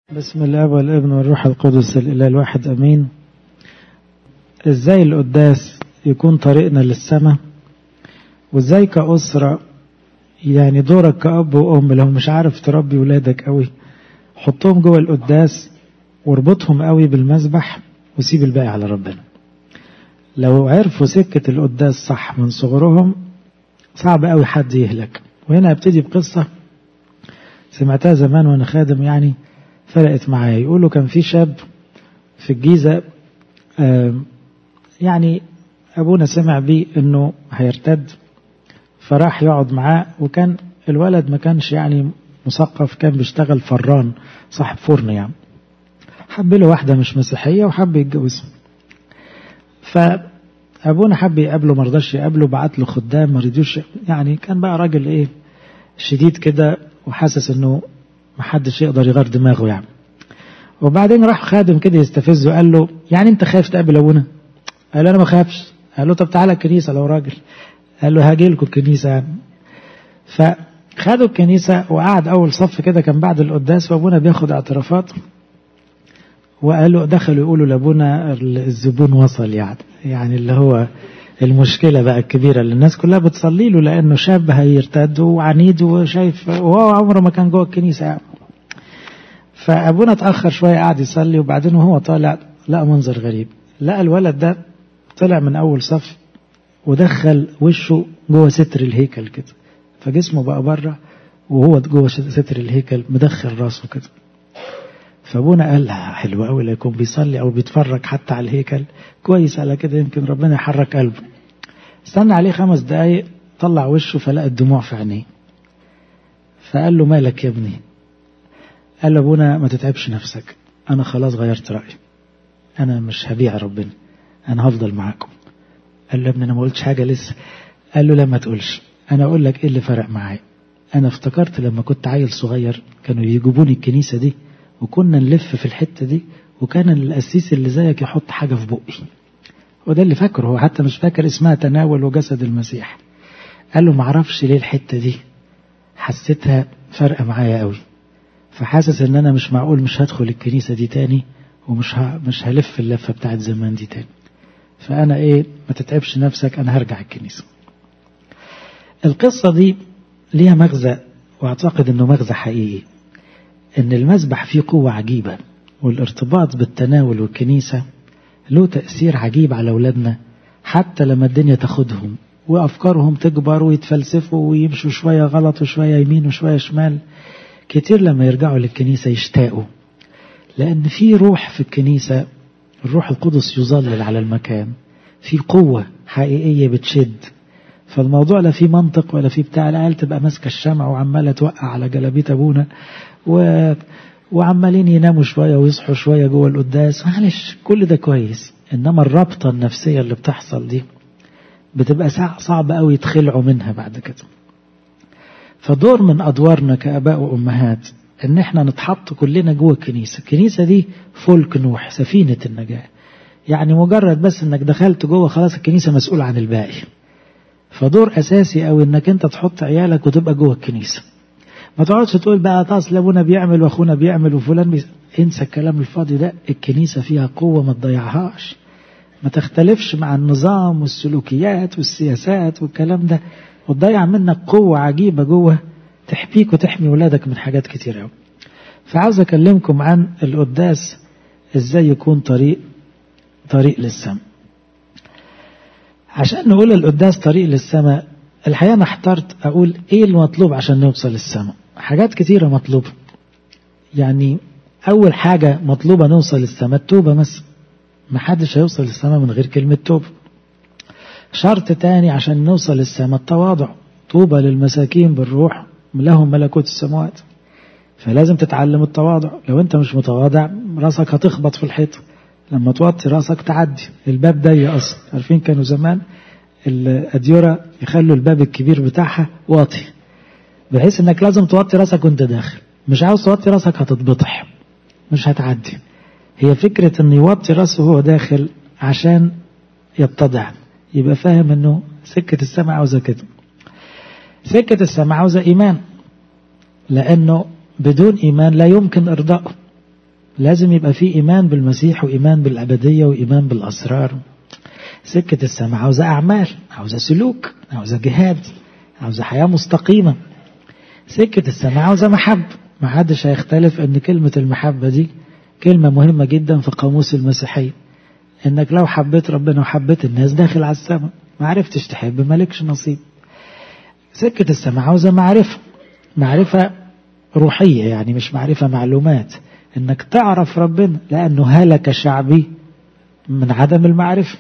بسم الله والابن والروح القدس الإله الواحد أمين. إزاي القداس يكون طريقنا للسماء، وإزاي كأسرة يعني دورك كأب وأم لو مش عارف تربي ولادك قوي حطهم جوه القداس واربطهم قوي بالمسبح وسيب الباقي على ربنا. لو عرفوا سكة القداس صح من صغرهم صعب قوي حد يهلك. وهنا ابتدي بقصة سمعتها زمان وانا خادم، يعني فرقت معايا. يقولوا كان في شاب في الجيزة يعني أبونا سمع بيه أنه هيرتد، فراح يقعد معاه. وكان الولد ما كانش يعني مثقف، كان بيشتغل فران صاحب فرن يعني. حب له واحدة مش مسيحية وحب يتجوزها، فأبونا حب يقابله، مرضاش يقابله، بعت له خدام مرضيوش. يعني كان بقى راجل ايه شديد كده وحاسس انه محدش يقدر يغير دماغه يعني. وبعدين راح خادم كده يستفزه، قال له يعني انت خايف تقابل ابونا؟ قال له انا ما خافش. قال له طب تعالى الكنيسة لو راجل. قال له هاجي لكم الكنيسة يعني. فخدوا الكنيسة وقعد اول صف كده، كان بعد القداس وابونا بياخد اعترافات. وقالوا دخلوا يقولوا لابونا الزبون وصل، يعني اللي هو المشكلة بقى الكبيرة اللي الناس كلها بتصلي له، لانه شاب هيرتد وعنيد وشايف، وهو عمره ما كان جوه الكنيسة يعني. فأبونا اتأخر شوية قاعد يصلي، وبعدين وهو طالع لقى منظر غريب. لقى الولد ده طلع من أول صف ودخل وشه جوه ستر الهيكل كده، فجسمه بقى بره وهو جوه ستر الهيكل مدخل راسه كده. فأبونا قال حلو قوي، لا يكون بيصلي أو بيتفرج حتى على الهيكل، كويس على كده يمكن ربنا يحرك قلبه. استنى عليه 5 دقايق، طلع وشه فلقى الدموع في عينيه. فقال له مالك يا ابني؟ قال له ابونا ما تتعبش نفسك، انا خلاص غيرت رأيي، انا مش هبيع ربنا، انا هفضل معاكم. قال له يا ابني انا ما قلتش حاجة لسه. قال له لا ما تقولش، انا اقول لك ايه اللي فرق معايا. انا افتكرت لما كنت عيل صغير كانوا يجيبوني الكنيسة دي وكنا نلف في الحتة دي، وكان القسيس اللي زيك يحط حاجة في بقي، وده اللي فاكره، هو حتى مش فاكر اسمها تناول وجسد المسيح. قال له ما اعرفش ليه الحتة دي حسيتها فرقة معايا قوي، فحاسس ان انا مش معقول مش هدخل الكنيسة دي تاني، ومش مش هلف اللفة بتاعت زمان دي تاني. فانا ما تتعبش نفسك، انا هرجع الكنيسة. القصة دي ليها مغزى، واعتقد انه مغزى حقيقي، ان المسبح فيه قوة عجيبة، والارتباط بالتناول والكنيسة له تأثير عجيب على اولادنا، حتى لما الدنيا تاخدهم وافكارهم تكبر ويتفلسفوا ويمشوا شوية غلط وشوية يمين وشوية شمال، كتير لما يرجعوا للكنيسة يشتاقوا، لأن في روح في الكنيسة، الروح القدس يظلل على المكان، في قوة حقيقية بتشد. فالموضوع لا في منطق ولا في بتاع، العيال تبقى ماسكة الشمع وعمالة توقع على جلابية أبونا وعمالين يناموا شوية ويصحوا شوية جوه القداس، معلش كل ده كويس. إنما الرابطة النفسية اللي بتحصل دي بتبقى صعب قوي يتخلعوا منها بعد كده. فدور من أدوارنا كأباء وأمهات إن إحنا نتحط كلنا جوه الكنيسة. الكنيسة دي فلك نوح، سفينة النجاة، يعني مجرد بس إنك دخلت جوه خلاص الكنيسة مسؤول عن الباقي. فدور أساسي أو إنك أنت تحط عيالك وتبقى جوه الكنيسة. ما تقعدش تقول بقى تصل أبونا بيعمل وأخونا بيعمل وفلان انسى الكلام الفاضي ده. الكنيسة فيها قوة ما تضيعهاش، ما تختلفش مع النظام والسلوكيات والسياسات والكلام ده، وتضيع منك قوة عجيبة جوه تحميك وتحمي ولادك من حاجات كتير قوي. فعاوز أكلمكم عن القداس إزاي يكون طريق للسماء. عشان نقول القداس طريق للسماء، الحقيقة أنا احترت أقول إيه المطلوب عشان نوصل للسماء. حاجات كتيرة مطلوبة، يعني أول حاجة مطلوبة نوصل للسماء التوبة مثلا. محدش هيوصل للسماء من غير كلمة توبة. شرط تاني عشان نوصل للسماء التواضع، طوبى للمساكين بالروح لهم ملكوت السماوات. فلازم تتعلم التواضع. لو انت مش متواضع راسك هتخبط في الحيط، لما توطي راسك تعدي. الباب ضيق اصلا، عارفين كانوا زمان الأديرة يخلوا الباب الكبير بتاعها واطي، بحيث انك لازم توطي راسك وانت داخل. مش عاوز توطي راسك هتتبطح، مش هتعدي. هي فكرة انه يوطي راسه وهو داخل عشان يتضع، يبقى فاهم انه سكة السماء عاوزة كده. سكة السماء عاوزة إيمان، لأنه بدون إيمان لا يمكن إرضائه. لازم يبقى فيه إيمان بالمسيح وإيمان بالأبدية وإيمان بالأسرار. سكة السماء عاوزة أعمال، عاوزة سلوك، عاوزة جهاد، عاوزة حياة مستقيمة. سكة السماء عاوزة محبة. ما حدش هيختلف أن كلمة المحبة دي كلمة مهمة جدا في قاموس المسيحية. إنك لو حبيت ربنا وحبيت الناس داخل على السماء، ما عرفتش تحب مالكش نصيب. سكة السماء عاوزة معرفة، معرفة روحية، يعني مش معرفة معلومات، إنك تعرف ربنا، لأنه هلك شعبي من عدم المعرفة.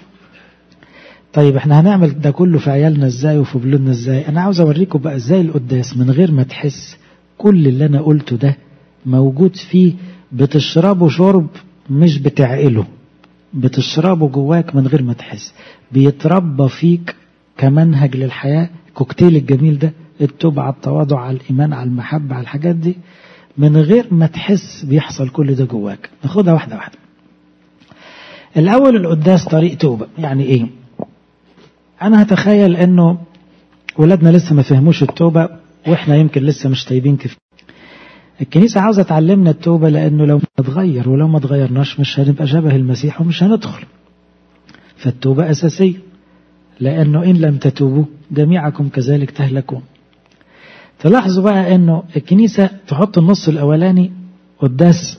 طيب احنا هنعمل ده كله في عيالنا ازاي وفي بلادنا ازاي؟ انا عاوز اوريكم بقى ازاي القداس من غير ما تحس كل اللي انا قلته ده موجود فيه، بتشربه شرب مش بتعقله، بتشربه جواك من غير ما تحس، بيتربى فيك كمنهج للحياة. الكوكتيل الجميل ده، التوبة على التواضع على الإيمان على المحبة على الحاجات دي، من غير ما تحس بيحصل كل ده جواك. ناخدها واحدة واحدة. الأول القداس طريق توبة. يعني إيه؟ أنا هتخيل أنه ولادنا لسه ما فهموش التوبة، وإحنا يمكن لسه مش تايبين كيف. الكنيسة عاوزة تعلمنا التوبة، لأنه لو نتغير ولو ما تغيرناش مش هنبقى شبه المسيح ومش هندخل. فالتوبة أساسية، لأنه إن لم تتوبوا جميعكم كذلك تهلكون. تلاحظوا بقى أنه الكنيسة تحط النص الأولاني قداس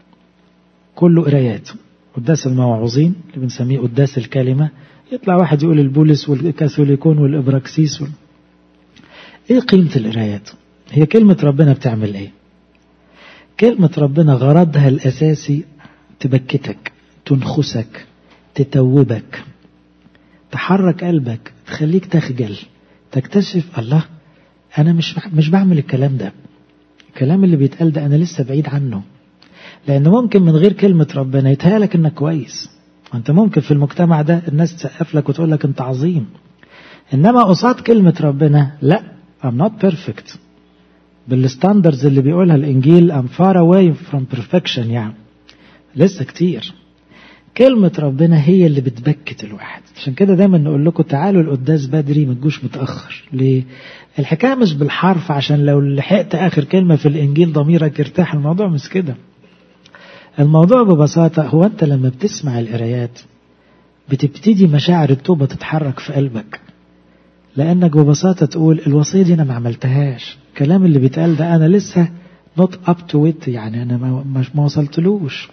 كله قرايات، قداس الموعوظين اللي بنسميه قداس الكلمة. يطلع واحد يقول البولس والكاثوليكون والإبراكسيس إيه قيمة القرايات؟ هي كلمة ربنا بتعمل إيه؟ كلمة ربنا غرضها الأساسي تبكتك، تنخسك، تتوبك، تحرك قلبك، تخليك تخجل، تكتشف الله أنا مش بعمل الكلام ده، الكلام اللي بيتقال ده أنا لسه بعيد عنه. لأنه ممكن من غير كلمة ربنا يتهيألك إنك كويس، وأنت ممكن في المجتمع ده الناس تسقف لك وتقول لك أنت عظيم، إنما قصاد كلمة ربنا لا، I'm not perfect. بالستاندرز اللي بيقولها الإنجيل I'm far away from perfection، يعني لسه كتير. كلمة ربنا هي اللي بتبكت الواحد. عشان كده دايما نقول لكم تعالوا القداس بدري، ما تجوش متأخر. ليه؟ الحكاية مش بالحرف عشان لو لحقت آخر كلمة في الإنجيل ضميرك يرتاح. الموضوع مش كده. الموضوع ببساطة هو أنت لما بتسمع القرايات بتبتدي مشاعر التوبة تتحرك في قلبك، لأنك ببساطة تقول الوصية دي أنا ما عملتهاش، الكلام اللي بيتقال ده أنا لسه not up to it، يعني أنا ما وصلتلوش.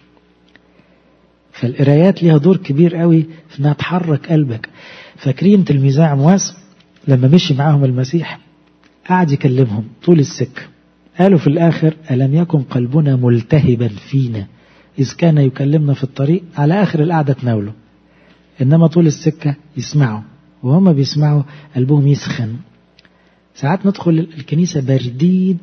فالقرايات ليها دور كبير قوي في أنها تحرك قلبك. فاكرين تلميذي عمواس لما مشي معاهم المسيح قاعد يكلمهم طول السكة، قالوا في الآخر ألم يكن قلبنا ملتهبا فينا إذ كان يكلمنا في الطريق. على آخر القعدة تناوله، إنما طول السكة يسمعوا، وهم بيسمعوا قلبهم يسخن. ساعات ندخل الكنيسة باردين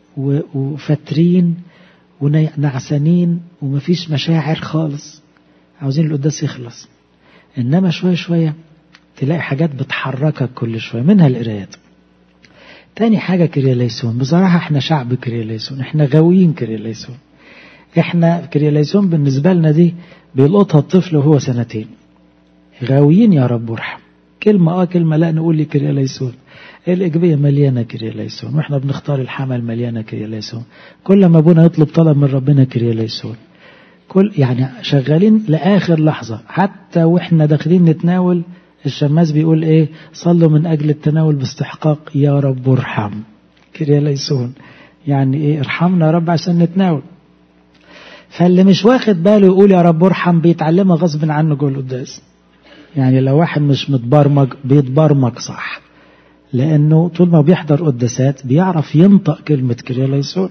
وفترين ونعسانين ومفيش مشاعر خالص، عاوزين القداس يخلص. إنما شوية شوية تلاقي حاجات بتحركك كل شوية، منها القرايات. تاني حاجة كرياليسون. بصراحة احنا شعب كرياليسون، احنا غاويين كرياليسون. احنا كرياليسون بالنسبة لنا دي بيلقطها الطفل وهو 2 سنين. غاويين يا رب ارحم، كلمة كلمة لا نقول لي كرياليسون. الإجبية مليانة كرياليسون، واحنا بنختار الحمل مليانة كرياليسون. كل ما ابونا يطلب طلب من ربنا كرياليسون. يعني شغالين لآخر لحظة. حتى واحنا داخلين نتناول الشماس بيقول ايه؟ صلوا من أجل التناول باستحقاق يا رب ارحم. كرياليسون يعني ايه؟ ارحمنا يا رب عشان نتناول. فاللي مش واخد باله يقول يا رب ارحم بيتعلمها غصب عنه جوه القداس. يعني لو واحد مش متبرمج بيتبرمج صح، لأنه طول ما بيحضر قداسات بيعرف ينطق كلمة كرياليسون.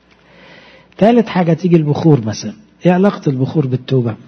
ثالث حاجة تيجي البخور مثلا. ايه علاقة البخور بالتوبة؟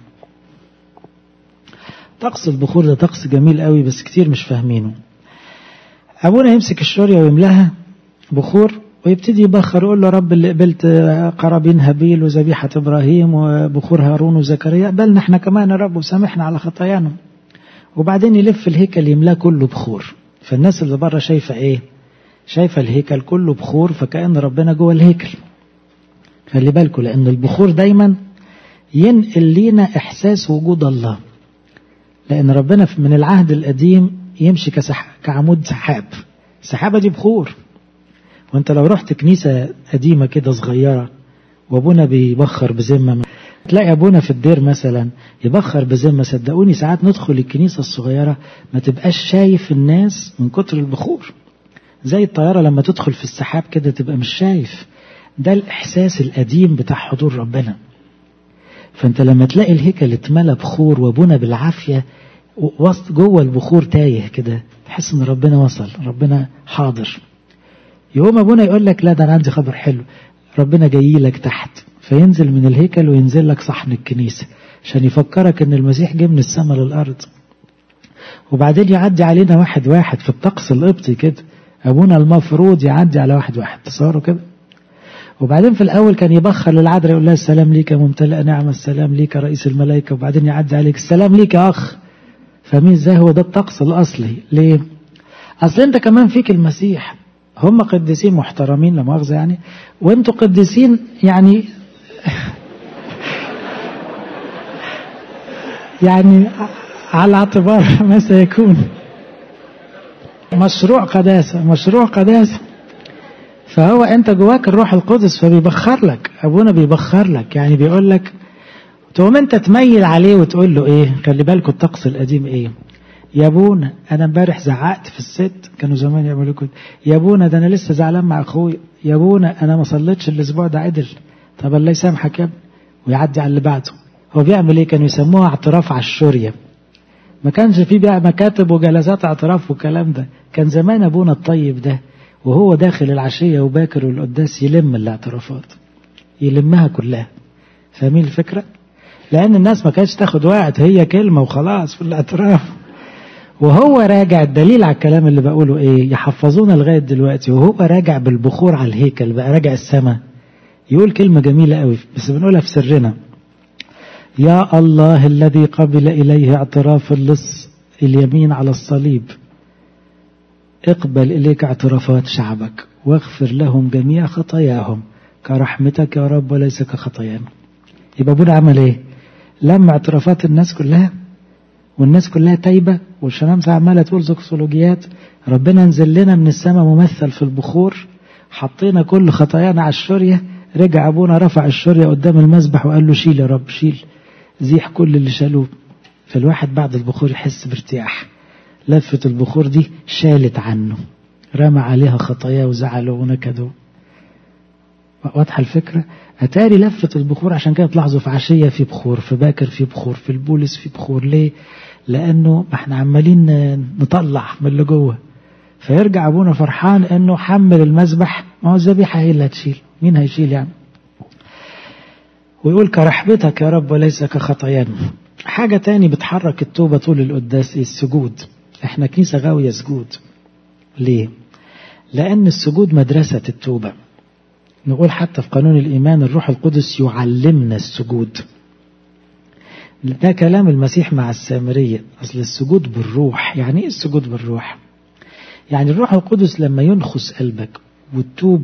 طقس البخور ده طقس جميل قوي بس كتير مش فاهمينه. أبونا يمسك الشورية ويملاها بخور ويبتدي يبخر، يقول له رب اللي قبلت قرابين هابيل وذبيحة إبراهيم وبخور هارون وزكريا، قبلنا احنا كمان يا رب وسامحنا على خطايانا. وبعدين يلف الهيكل يملاه كله بخور. فالناس اللي بره شايفة ايه؟ شايفة الهيكل كله بخور، فكأن ربنا جوه الهيكل. خلي بالكم، لأن البخور دايما ينقل لينا إحساس وجود الله. لأن ربنا من العهد القديم يمشي كعمود سحاب، السحابة دي بخور. وانت لو رحت كنيسة قديمة كده صغيرة وابونا بيبخر بذمة تلاقي أبونا في الدير مثلا يبخر بذمة. صدقوني ساعات ندخل الكنيسة الصغيرة ما تبقاش شايف الناس من كتر البخور، زي الطيارة لما تدخل في السحاب كده تبقى مش شايف. ده الإحساس القديم بتاع حضور ربنا. فأنت لما تلاقي الهيكل اتملى بخور وابونا بالعافية وسط جوه البخور تايه كده، تحس ان ربنا وصل، ربنا حاضر. يقوم ابونا يقول لك لا ده انا عندي خبر حلو، ربنا جاي لك تحت، فينزل من الهيكل وينزل لك صحن الكنيسة عشان يفكرك ان المسيح جه من السماء للارض. وبعدين يعدي علينا واحد واحد في الطقس القبطي كده، ابونا المفروض يعدي على واحد واحد، تصوروا كده. وبعدين في الاول كان يبخر للعذراء يقول لها السلام ليك يا ممتلئ نعمة، السلام ليك يا رئيس الملائكة، وبعدين يعدي عليك السلام ليك يا اخ. فمين ازاي؟ هو ده الطقس الاصلي. ليه؟ اصل انت كمان فيك المسيح، هم قديسين محترمين لا مؤاخذة يعني، وانتوا قديسين يعني يعني على اعتبار ما سيكون مشروع قداسة، مشروع قداسة. فهو انت جواك الروح القدس فبيبخر لك، ابونا بيبخر لك، يعني بيقول لك تقوم انت تميل عليه وتقول له ايه. خلي بالكوا الطقس القديم ايه، يا ابونا انا امبارح زعقت في الست، كانوا زمان يعملوا كده، يا ابونا ده انا لسه زعلان مع اخويا، يا ابونا انا ما صليتش الاسبوع ده عدل، طب الله يسامحك يا ابني، ويعدي على اللي بعده. هو بيعمل ايه؟ كانوا يسموها اعتراف على الشورية، ما كانش فيه بقى مكاتب وجلسات اعتراف والكلام ده. كان زمان ابونا الطيب ده وهو داخل العشية وباكر والقداس يلم الاعترافات، يلمها كلها. فاهمين الفكرة؟ لان الناس ما كانتش تاخد وقت، هي كلمة وخلاص في الاعتراف. وهو راجع، الدليل على الكلام اللي بقوله ايه، يحفظونا لغاية دلوقتي وهو راجع بالبخور على الهيكل بقى راجع السماء، يقول كلمة جميلة قوي بس بنقولها في سرنا: يا الله الذي قبل إليه اعتراف اللص اليمين على الصليب، اقبل إليك اعترافات شعبك واغفر لهم جميع خطاياهم كرحمتك يا رب وليس كخطايانا. يبقى ابونا عمل ايه؟ لما اعترافات الناس كلها، والناس كلها تايبة، والشمامسة عمالة تقول زوكسولوجيات، ربنا نزل لنا من السماء ممثل في البخور، حطينا كل خطايانا على الشورية، رجع ابونا رفع الشورية قدام المذبح وقال له شيل يا رب شيل، زيح كل اللي شالوه. فالواحد بعد البخور يحس بارتياح، لفة البخور دي شالت عنه، رمى عليها خطاياه وزعله ونكده. واضحة الفكرة؟ أتاري لفة البخور عشان كده تلاحظوا في عشية في بخور، في باكر في بخور، في البولس في بخور. ليه؟ لأنه احنا عمالين نطلع من اللي جوه. فيرجع أبونا فرحان أنه حمل المذبح، ما هو الذبيحة هي اللي هتشيل، مين هيشيل يعني؟ ويقول كرحمتك يا رب وليس كخطايانا. حاجة تاني بتحرك التوبة طول القداس، السجود. احنا كنيسة غاوية سجود. ليه؟ لأن السجود مدرسة التوبة. نقول حتى في قانون الإيمان الروح القدس يعلمنا السجود. ده كلام المسيح مع السامرية. أصل السجود بالروح، يعني إيه السجود بالروح؟ يعني الروح القدس لما ينخس قلبك والتوب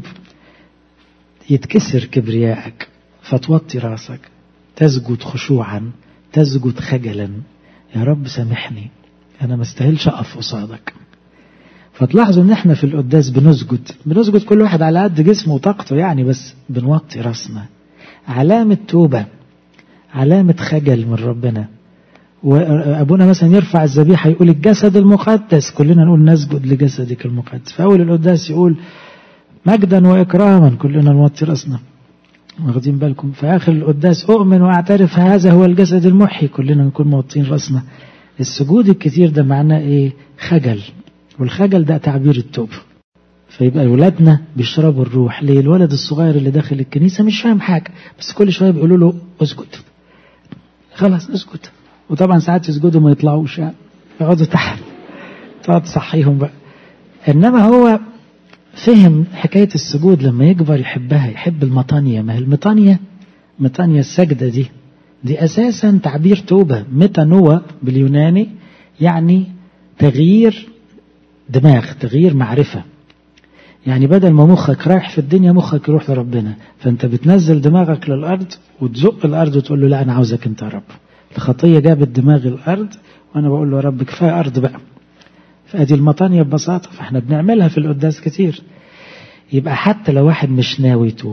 يتكسر كبريائك فتوطي راسك، تسجد خشوعا، تسجد خجلا، يا رب سامحني أنا ما استاهلش أقف قصادك. فتلاحظوا ان احنا في القداس بنسجد كل واحد على قد جسمه وطاقته يعني، بس بنوطي راسنا، علامة توبة، علامة خجل من ربنا. وابونا مثلا يرفع الذبيحة يقول الجسد المقدس، كلنا نقول نسجد لجسدك المقدس. في اول القداس يقول مجدا واكراما، كلنا نوطي راسنا، واخدين بالكم؟ في اخر القداس اؤمن واعترف هذا هو الجسد المحيي، كلنا نكون موطين راسنا. السجود الكتير ده معناه ايه؟ خجل، والخجل ده تعبير التوبة. فيبقى أولادنا بيشربوا الروح. ليه؟ الولد الصغير اللي داخل الكنيسة مش فاهم حاجة، بس كل شوية بيقولوا له اسجد، خلاص اسجد. وطبعا ساعات يسجدوا ما يطلعوش يعني، يقعدوا تحت، تقعد تصحيهم بقى. إنما هو فهم حكاية السجود، لما يكبر يحبها، يحب المطانية. ما هي المطانية السجدة دي أساسا تعبير توبة. ميتانوى باليوناني يعني تغيير دماغ، تغيير معرفة. يعني بدل ما مخك رايح في الدنيا مخك يروح لربنا، فانت بتنزل دماغك للأرض وتزق الأرض وتقول له لا أنا عاوزك انت يا رب. الخطية جابت دماغ الأرض وأنا بقول له يا رب كفاية أرض بقى. فأدي المطانية ببساطة، فاحنا بنعملها في القداس كتير. يبقى حتى لو واحد مش ناوي يتوب،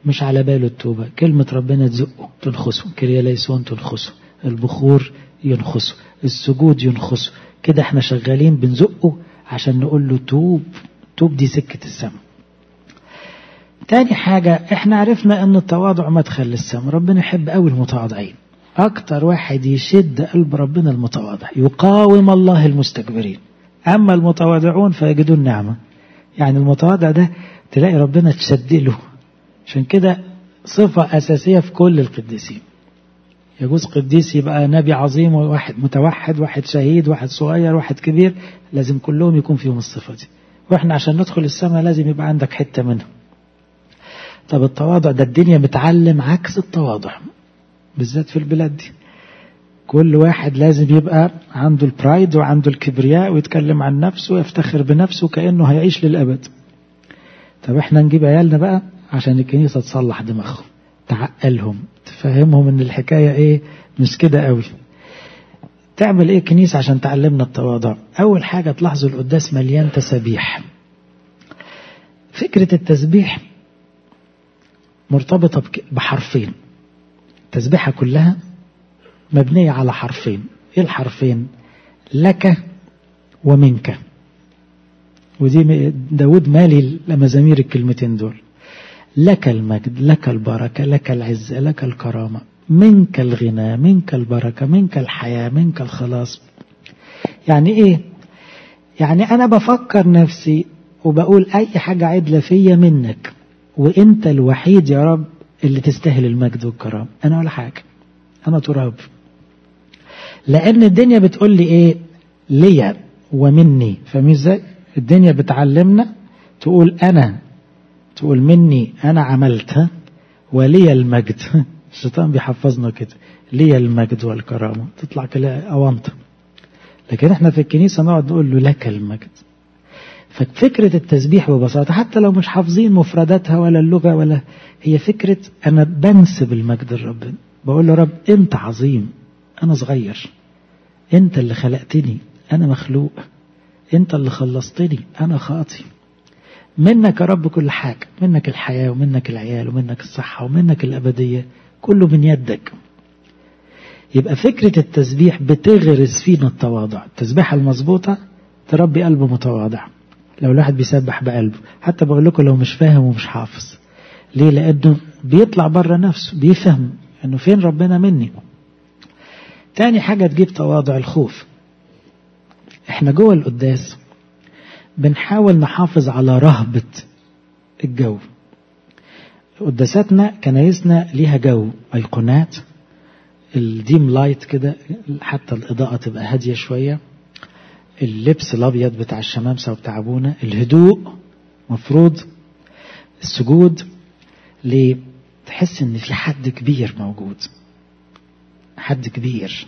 مش على باله التوبة، كلمة ربنا تزقه تنخسه، كرياليسون تنخسه، البخور ينخسه، السجود ينخسه، كده احنا شغالين بنزقه عشان نقول له توب. توب دي سكة السماء. تاني حاجة احنا عرفنا ان التواضع مدخل للسماء. ربنا يحب قوي المتواضعين، اكتر واحد يشد قلب ربنا المتواضع، يقاوم الله المستكبرين، اما المتواضعون فيجدون نعمة. يعني المتواضع ده تلاقي ربنا تشد له، عشان كده صفة أساسية في كل القديسين. يجوز قديس يبقى نبي عظيم وواحد متوحد، واحد شهيد، واحد صغير، واحد كبير، لازم كلهم يكون فيهم الصفة دي. واحنا عشان ندخل السماء لازم يبقى عندك حتة منها. طب التواضع ده الدنيا بتعلم عكس التواضع، بالذات في البلاد دي. كل واحد لازم يبقى عنده البرايد وعنده الكبرياء ويتكلم عن نفسه ويفتخر بنفسه كأنه هيعيش للأبد. طب احنا نجيب عيالنا بقى عشان الكنيسة تصلح دماغهم، تعقلهم، تفهمهم ان الحكاية ايه، مش كده قوي. تعمل ايه كنيسة عشان تعلمنا التواضع؟ اول حاجة تلاحظوا القداس مليان تسبيح. فكرة التسبيح مرتبطة بحرفين، التسبيحة كلها مبنية على حرفين. ايه الحرفين؟ لك ومنك. ودي داود مالي لمزامير الكلمتين دول. لك المجد، لك البركة، لك العزة، لك الكرامة، منك الغنى، منك البركة، منك الحياة، منك الخلاص. يعني ايه؟ يعني انا بفكر نفسي وبقول اي حاجة عدلة فيا منك، وانت الوحيد يا رب اللي تستاهل المجد والكرامة. انا ولا حاجة، انا تراب. لان الدنيا بتقول لي ايه؟ ليا ومني. فاهمين ازاي؟ الدنيا بتعلمنا تقول انا، تقول مني انا عملتها، ولي المجد. الشيطان بيحفظنا كده، لي المجد والكرامة، تطلع كده أونطة. لكن احنا في الكنيسة نقعد نقول له لك المجد. ففكرة التسبيح ببساطة حتى لو مش حافظين مفرداتها ولا اللغة ولا، هي فكرة أنا بنسب المجد لربنا، بقول له رب أنت عظيم، أنا صغير، أنت اللي خلقتني، أنا مخلوق، أنت اللي خلصتني، أنا خاطي، منك يا رب كل حاجة، منك الحياة ومنك العيال ومنك الصحة ومنك الأبدية، كله من يدك. يبقى فكرة التسبيح بتغرس فينا التواضع. التسبيحة المظبوطة تربي قلب متواضع. لو الواحد بيسبح بقلبه، حتى بقول لكم لو مش فاهم ومش حافظ، ليه؟ لأنه بيطلع بره نفسه، بيفهم أنه فين ربنا مني. تاني حاجة تجيب تواضع، الخوف. احنا جوه القداس بنحاول نحافظ على رهبة الجو. قداساتنا كنايسنا ليها جو، أيقونات، الديم لايت كده، حتى الإضاءة تبقى هادية شوية، اللبس الأبيض بتاع الشمامسة وبتاع أبونا، الهدوء مفروض، السجود، ليه؟ تحس إن في حد كبير موجود، حد كبير.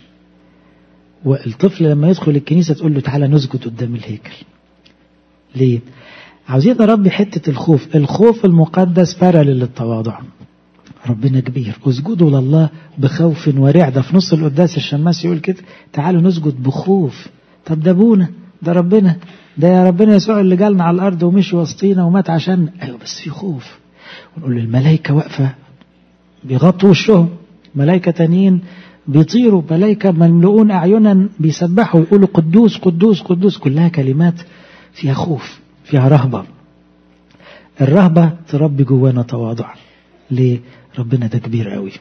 والطفل لما يدخل الكنيسة تقول له تعالى نسجد قدام الهيكل. ليه؟ عاوزين نربي حتة الخوف. الخوف المقدس بارل للتواضع. ربنا كبير، اسجدوا لله بخوف ورعدة. في نص القداس الشماس يقول كده تعالوا نسجد بخوف. طب ده ابونا، ده ربنا، ده يا ربنا يسوع اللي جالنا على الارض ومشي وسطينا ومات عشان، ايوه بس في خوف. ونقول الملائكة واقفة بيغطوا وشهم، ملائكة تانيين بيطيروا، ملائكة مملؤون اعينا بيسبحوا يقولوا قدوس قدوس قدوس. كلها كلمات فيها خوف، فيها رهبة. الرهبة تربي جوانا تواضع. ليه؟ ربنا ده كبير قوي.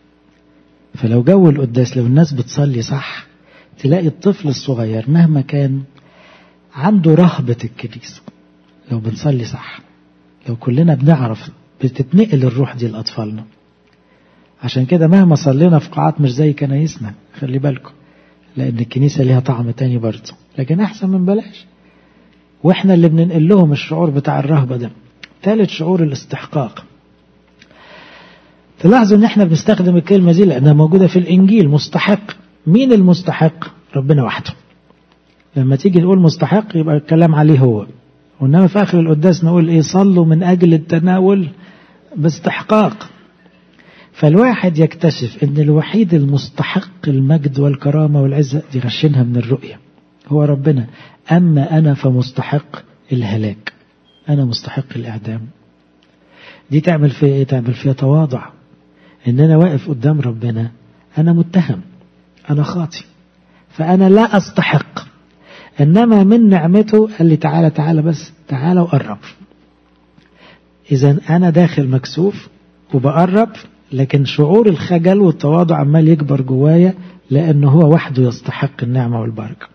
فلو جو القداس، لو الناس بتصلي صح، تلاقي الطفل الصغير مهما كان عنده رهبة الكنيسة. لو بنصلي صح، لو كلنا بنعرف، بتتنقل الروح دي لأطفالنا. عشان كده مهما صلينا في قاعات مش زي كنايسنا، خلي بالكم، لأن الكنيسة ليها طعم تاني برضه، لكن أحسن من بلاش. وإحنا اللي بننقل لهم الشعور بتاع الرهبة ده. ثالث شعور الاستحقاق. تلاحظوا ان احنا بنستخدم الكلمة دي لانها موجودة في الانجيل. مستحق، مين المستحق؟ ربنا وحده. لما تيجي نقول مستحق يبقى الكلام عليه هو. وانما في اخر القداس نقول ايه؟ صلوا من اجل التناول باستحقاق. فالواحد يكتشف ان الوحيد المستحق المجد والكرامة والعزة دي غشنها من الرؤية هو ربنا. اما انا فمستحق الهلاك، انا مستحق الاعدام. دي تعمل فيها ايه؟ تعمل فيها تواضع، ان انا واقف قدام ربنا، انا متهم، انا خاطي، فانا لا استحق، انما من نعمته قال لي تعالى تعالى بس تعالى وقرب. اذا انا داخل مكسوف وبقرب، لكن شعور الخجل والتواضع عمال يكبر جوايا، لانه هو وحده يستحق النعمة والبركة.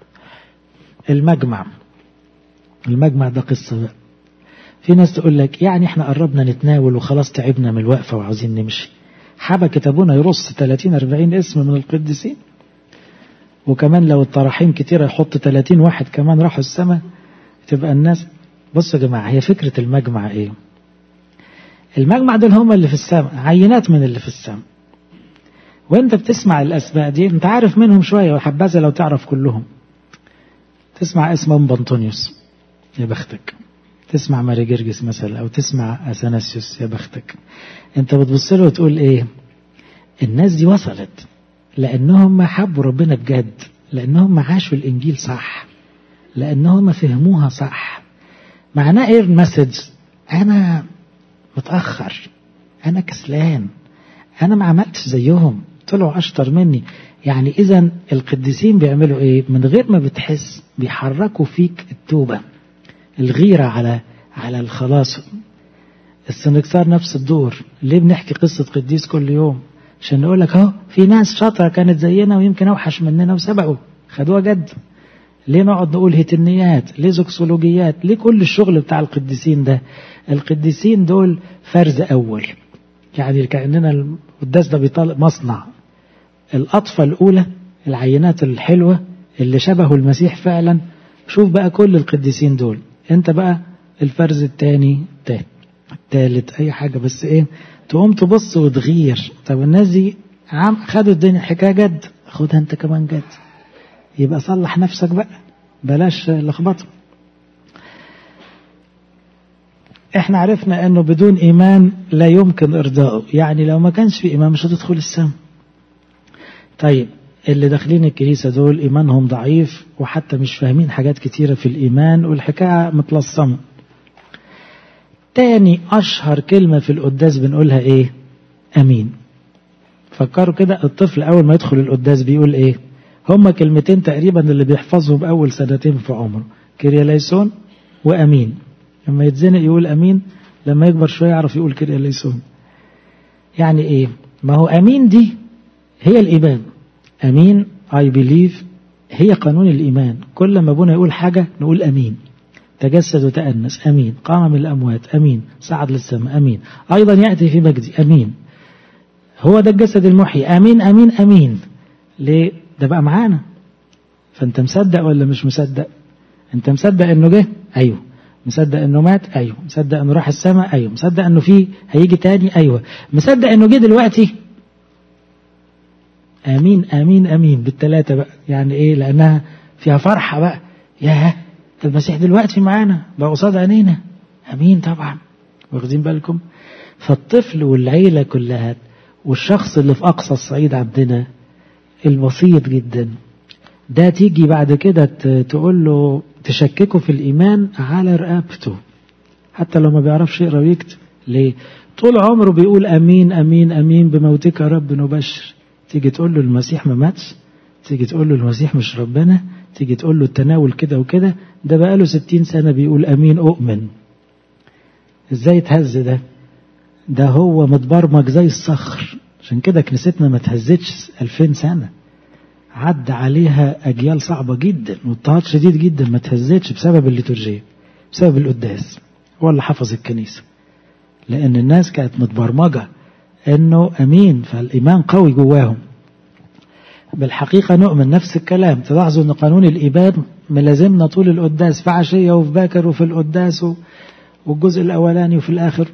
المجمع ده قصة بقى. في ناس تقول لك يعني احنا قربنا نتناول وخلاص تعبنا من الوقفة وعاوزين نمشي. حبكة ابونا يرص 30-40 اسم من القديسين، وكمان لو الطراحين كتير يحط 30 واحد كمان راحوا السماء، تبقى الناس. بصوا يا جماعة، هي فكرة المجمع ايه؟ المجمع دول هم اللي في السماء، عينات من اللي في السماء، وانت بتسمع الاسماء دي انت عارف منهم شوية، وحبذا لو تعرف كلهم. تسمع اسم ام بنطونيوس يا بختك، تسمع ماري جرجس مثلا، او تسمع اثناسيوس يا بختك. انت بتبص له وتقول ايه؟ الناس دي وصلت لانهم حبوا ربنا بجد، لانهم عاشوا الانجيل صح، لانهم فهموها صح. معناه ايه المسج؟ انا متأخر، انا كسلان، انا ما عملتش زيهم، طلعوا اشطر مني. يعني اذا القديسين بيعملوا ايه؟ من غير ما بتحس بيحركوا فيك التوبة، الغيرة على الخلاص. السنكسار نفس الدور. ليه بنحكي قصة قديس كل يوم؟ عشان نقول لك اهو في ناس شاطرة كانت زينا ويمكن اوحش مننا وسبقوا خدوها جد. ليه نقعد نقول هيتنيات؟ ليه زوكسولوجيات؟ ليه كل الشغل بتاع القديسين ده؟ القديسين دول فرز اول، يعني كأننا القداس ده بيطلق مصنع الأطفال الأولى، العينات الحلوة اللي شبهوا المسيح فعلا. شوف بقى كل القديسين دول، انت بقى الفرز الثاني الثالث اي حاجة، بس ايه تقوم تبص وتغير. طب الناس دي خدوا الدنيا حكاية جد، خدها انت كمان جد. يبقى صلح نفسك بقى، بلاش لخبطه. احنا عرفنا انه بدون ايمان لا يمكن ارضائه، يعني لو ما كانش في ايمان مش هتدخل السماء. طيب اللي داخلين الكنيسة دول ايمانهم ضعيف، وحتى مش فاهمين حاجات كتيرة في الايمان، والحكاية متلصمة. تاني اشهر كلمة في القداس بنقولها ايه؟ امين. فكروا كده، الطفل اول ما يدخل القداس بيقول ايه؟ هما كلمتين تقريبا اللي بيحفظهم اول سنتين في عمره، كيرياليسون وامين. لما يتزنق يقول امين، لما يكبر شوية يعرف يقول كيرياليسون. يعني ايه؟ ما هو امين دي هي الايمان. امين I believe هي قانون الايمان. كل ما ابونا يقول حاجة نقول امين. تجسد وتأنس امين، قام من الاموات امين، صعد للسماء امين، ايضا يأتي في مجدي امين، هو ده الجسد المحيي امين امين امين. ليه؟ ده بقى معانا. فانت مصدق ولا مش مصدق؟ انت مصدق انه جه؟ ايوه. مصدق انه مات؟ ايوه. مصدق انه راح السماء؟ ايوه. مصدق انه فيه هيجي تاني؟ ايوه. مصدق انه جه دلوقتي؟ امين امين امين بالثلاثه بقى. يعني ايه؟ لانها فيها فرحه بقى. ياه المسيح دلوقتي معانا بقى قصاد عينينا. امين طبعا. واخدين بالكم؟ فالطفل والعيله كلها والشخص اللي في اقصى الصعيد عندنا البسيط جدا ده، تيجي بعد كده تقول له تشككه في الإيمان على رقبته، حتى لو ما بيعرفش يقرأ ويكتب. ليه؟ طول عمره بيقول أمين أمين أمين بموتك يا رب نبشر. تيجي تقول له المسيح ما ماتش، تيجي تقول له المسيح مش ربنا، تيجي تقول له التناول كده وكده. ده بقاله 60 سنة بيقول أمين أؤمن. إزاي تهز ده؟ ده هو متبرمج زي الصخر. عشان كده كنيستنا ما تهزتش 2000 سنة، عد عليها أجيال صعبة جدا واضطهاد شديد جدا، ما تهزتش بسبب الليتورجية، بسبب القداس. هو اللي حفظ الكنيسة، لأن الناس كانت متبرمجة أنه أمين، فالإيمان قوي جواهم. بالحقيقة نؤمن نفس الكلام. تلاحظوا أن قانون الإيمان ملازمنا طول القداس، في عشية وفي باكر وفي القداس والجزء الأولاني وفي الآخر.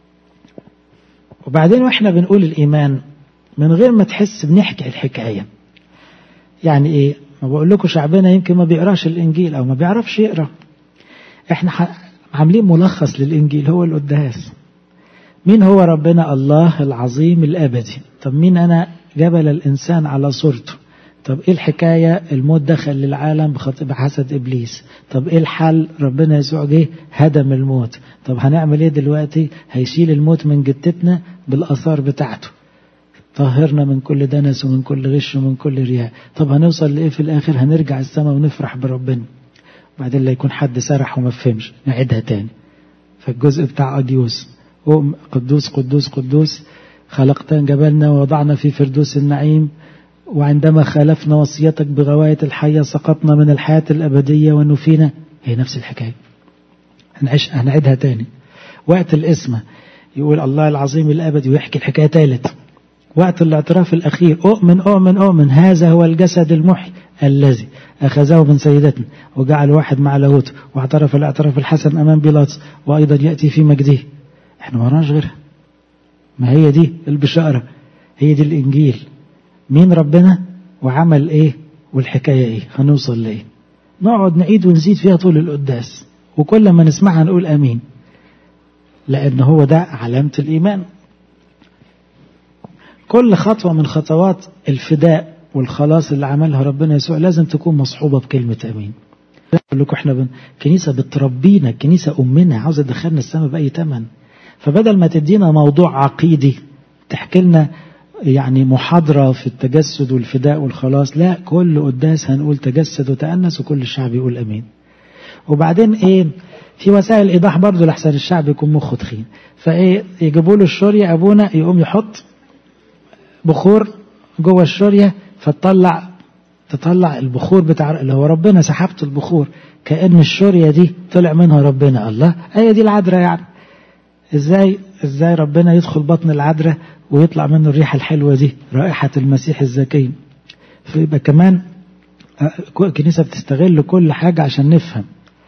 وبعدين وإحنا بنقول الإيمان من غير ما تحس بنحكي الحكاية. يعني ايه؟ ما بقول لكم شعبنا يمكن ما بيقراش الانجيل او ما بيعرفش يقرا. احنا عاملين ملخص للانجيل هو القداس. مين هو ربنا؟ الله العظيم الابدي. طب مين انا؟ جبل الانسان على صورته. طب ايه الحكاية؟ الموت دخل للعالم بحسد ابليس. طب ايه الحل؟ ربنا يسوع جه هدم الموت. طب هنعمل ايه دلوقتي؟ هيشيل الموت من جتتنا بالاثار بتاعته، طهرنا من كل دنس ومن كل غش ومن كل رياء. طب هنوصل لايه في الاخر؟ هنرجع السماء ونفرح بربنا. بعدين لا يكون حد سرح وما فهمش، نعيدها تاني. فالجزء بتاع أديوس، قدوس قدوس قدوس خلقتنا جبلنا ووضعنا في فردوس النعيم، وعندما خالفنا وصيتك بغواية الحية سقطنا من الحياة الأبدية ونفينا. هي نفس الحكاية، هنعيدها تاني. وقت الإسمة يقول الله العظيم الأبدي ويحكي الحكاية تالت. وقت الاعتراف الأخير أؤمن أؤمن أؤمن هذا هو الجسد المحي الذي أخذه من سيدتنا وجعل واحد مع لاهوت واعترف الاعتراف الحسن أمام بيلاطس وأيضا يأتي في مجده. احنا ما وراناش غيرها، ما هي دي البشارة، هي دي الإنجيل. مين ربنا وعمل ايه والحكاية ايه، هنوصل ليه. نقعد نعيد ونزيد فيها طول القداس، وكل ما نسمعها نقول امين، لان هو ده علامة الايمان. كل خطوة من خطوات الفداء والخلاص اللي عملها ربنا يسوع لازم تكون مصحوبة بكلمة امين. اقول لكم احنا كنيسة بتربينا، كنيسة امنا عاوزة تدخلنا السماء بأي تمن. فبدل ما تدينا موضوع عقيدي تحكي لنا يعني محاضرة في التجسد والفداء والخلاص، لا، كل قداس هنقول تجسد وتأنس وكل الشعب يقول أمين. وبعدين ايه، في وسائل ايضاح برضو لحسن الشعب يكون مخه تخين، فايه يجيبوا له الشورية، ابونا يقوم يحط بخور جوه الشورية تطلع البخور بتاع اللي هو ربنا، سحبت البخور كأن الشورية دي طلع منها ربنا. الله، هي دي العذراء يعني. ازاي ربنا يدخل بطن العذراء ويطلع منه الريحة الحلوة دي، رائحة المسيح الزكي. فيبقى كمان الكنيسة بتستغل كل حاجة عشان نفهم.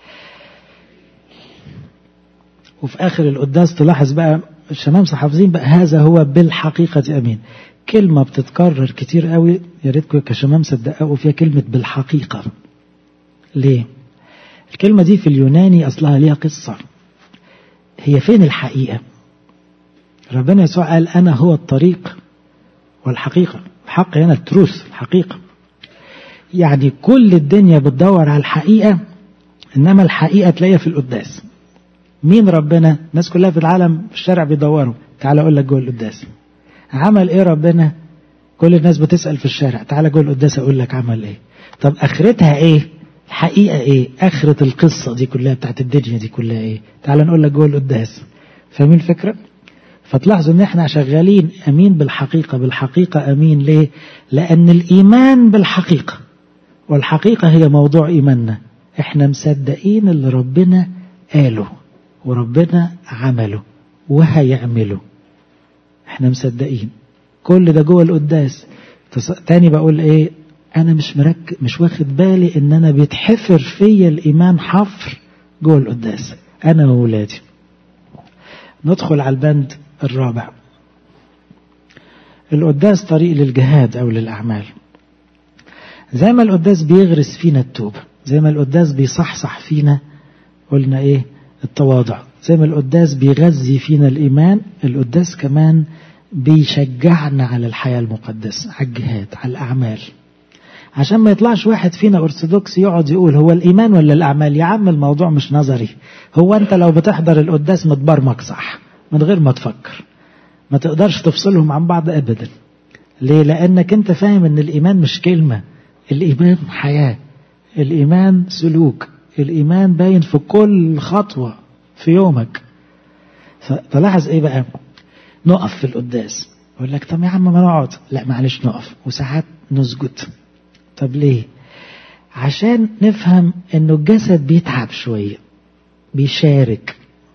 وفي آخر القداس تلاحظ بقى الشمامسة حافظين بقى هذا هو بالحقيقة أمين. كلمة بتتكرر كتير قوي، يا ريتكم كشمامسة تدققوا فيها كلمة بالحقيقة. ليه؟ الكلمة دي في اليوناني أصلها ليها قصة. هي فين الحقيقة؟ ربنا يسوع قال أنا هو الطريق والحقيقة. الحق هنا التروث، الحقيقة. يعني كل الدنيا بتدور على الحقيقة، إنما الحقيقة تلاقيها في القداس. مين ربنا؟ الناس كلها في العالم في الشارع بيدوروا، تعال أقول لك جوه القداس عمل إيه ربنا. كل الناس بتسأل في الشارع، تعال جوه القداس أقول لك عمل إيه. طب آخرتها إيه؟ الحقيقة إيه؟ آخرة القصة دي كلها بتاعت الدنيا دي كلها إيه؟ تعال نقول لك جوه القداس. فاهمين الفكرة؟ فتلاحظوا ان احنا شغالين امين بالحقيقة. بالحقيقة امين ليه؟ لان الايمان بالحقيقة، والحقيقة هي موضوع ايماننا. احنا مصدقين اللي ربنا قاله وربنا عمله وهيعمله. احنا مصدقين كل ده جوه القداس. تاني بقول ايه، انا مش واخد بالي ان انا بيتحفر فيا الايمان حفر جوه القداس انا وولادي. ندخل على البند الرابع، القداس طريق للجهاد أو للأعمال. زي ما القداس بيغرس فينا التوبة، زي ما القداس بيصحصح فينا قلنا إيه التواضع، زي ما القداس بيغذي فينا الإيمان، القداس كمان بيشجعنا على الحياة المقدسة، على الجهاد، على الأعمال. عشان ما يطلعش واحد فينا أرثوذكس يقعد يقول هو الإيمان ولا الأعمال. يا عم الموضوع مش نظري، هو أنت لو بتحضر القداس متبرمج صح من غير ما تفكر، ما تقدرش تفصلهم عن بعض أبدا. ليه؟ لأنك أنت فاهم أن الإيمان مش كلمة، الإيمان حياة، الإيمان سلوك، الإيمان باين في كل خطوة في يومك. فلاحظ إيه بقى، نقف في القداس يقول لك طب يا عم ما نقعد، لا معلش نقف، وساعات نسجد. طب ليه؟ عشان نفهم انه الجسد بيتعب شوية، بيشارك.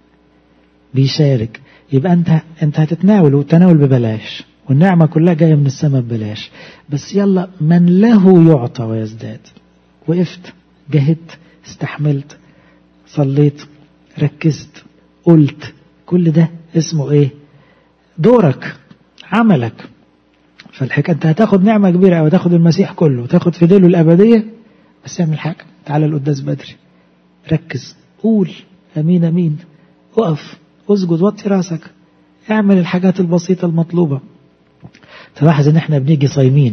يبقى انت هتتناول، والتناول ببلاش، والنعمة كلها جاية من السماء ببلاش. بس يلا من له يعطى ويزداد. وقفت، جهدت، استحملت، صليت، ركزت، قلت، كل ده اسمه ايه؟ دورك، عملك. فالحكاية انت هتاخد نعمة كبيرة او تاخد المسيح كله وتاخد في ديله الابدية، بس اعمل حاجة، تعالى القداس بدري، ركز، قول امين امين، اقف، اسجد، وطي راسك، اعمل الحاجات البسيطة المطلوبة. تلاحظ ان احنا بنيجي صايمين،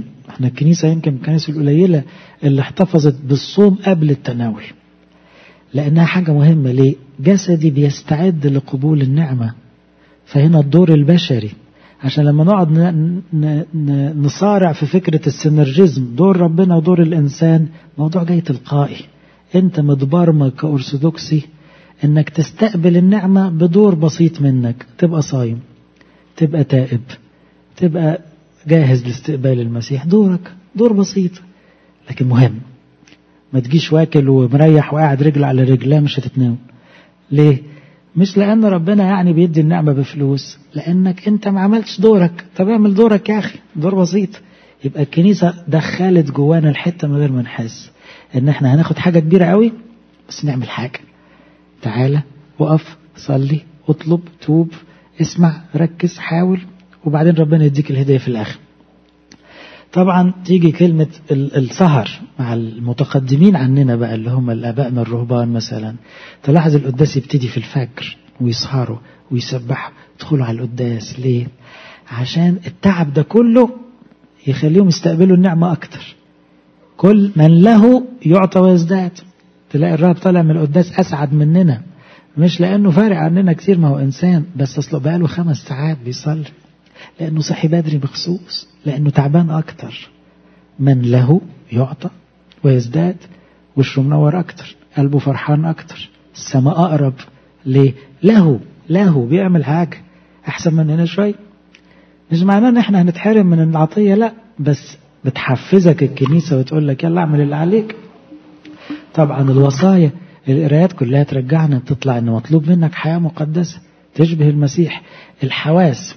احنا الكنيسة يمكن من الكنائس القليلة اللي احتفظت بالصوم قبل التناول، لأنها حاجة مهمة. ليه؟ جسدي بيستعد لقبول النعمة، فهنا الدور البشري، عشان لما نقعد نصارع في فكرة السينرجيزم دور ربنا ودور الإنسان، موضوع جاي تلقائي. انت متبرمج كأرثوذكسي انك تستقبل النعمة بدور بسيط منك، تبقى صايم، تبقى تائب، تبقى جاهز لاستقبال المسيح. دورك دور بسيط لكن مهم. ما تجيش واكل ومريح وقاعد رجل على رجل، مش هتتناول. ليه؟ مش لأن ربنا يعني بيدي النعمة بفلوس، لأنك أنت ما عملتش دورك. طب اعمل دورك يا أخي، دور بسيط. يبقى الكنيسة دخلت جوانا الحتة من غير ما نحس إن احنا هناخد حاجة كبيرة قوي، بس نعمل حاجة. تعالى وقف، صلي، اطلب، توب، اسمع، ركز، حاول، وبعدين ربنا يديك الهداية في الآخر. طبعا تيجي كلمة السهر مع المتقدمين عننا بقى اللي هم الآبائنا الرهبان مثلا، تلاحظ القداس يبتدي في الفجر ويسهروا ويسبحوا يدخلوا على القداس. ليه؟ عشان التعب ده كله يخليهم يستقبلوا النعمة أكتر. كل من له يعطى ويزداد. تلاقي الرب طالع من القداس أسعد مننا، مش لأنه فارق عننا كتير، ما هو إنسان، بس أصله بقاله 5 ساعات بيصلي، لأنه صحي بدري بخصوص، لأنه تعبان أكتر. من له يعطى ويزداد، وشه منور أكتر، قلبه فرحان أكتر، السماء أقرب. ليه؟ له بيعمل حاجة أحسن مننا شوي. مش معناه إن إحنا هنتحرم من العطية، لا، بس بتحفزك الكنيسة وتقول لك يلا اعمل اللي عليك. طبعا الوصايا القرايات كلها ترجعنا، تطلع إن مطلوب منك حياة مقدسة تشبه المسيح. الحواس،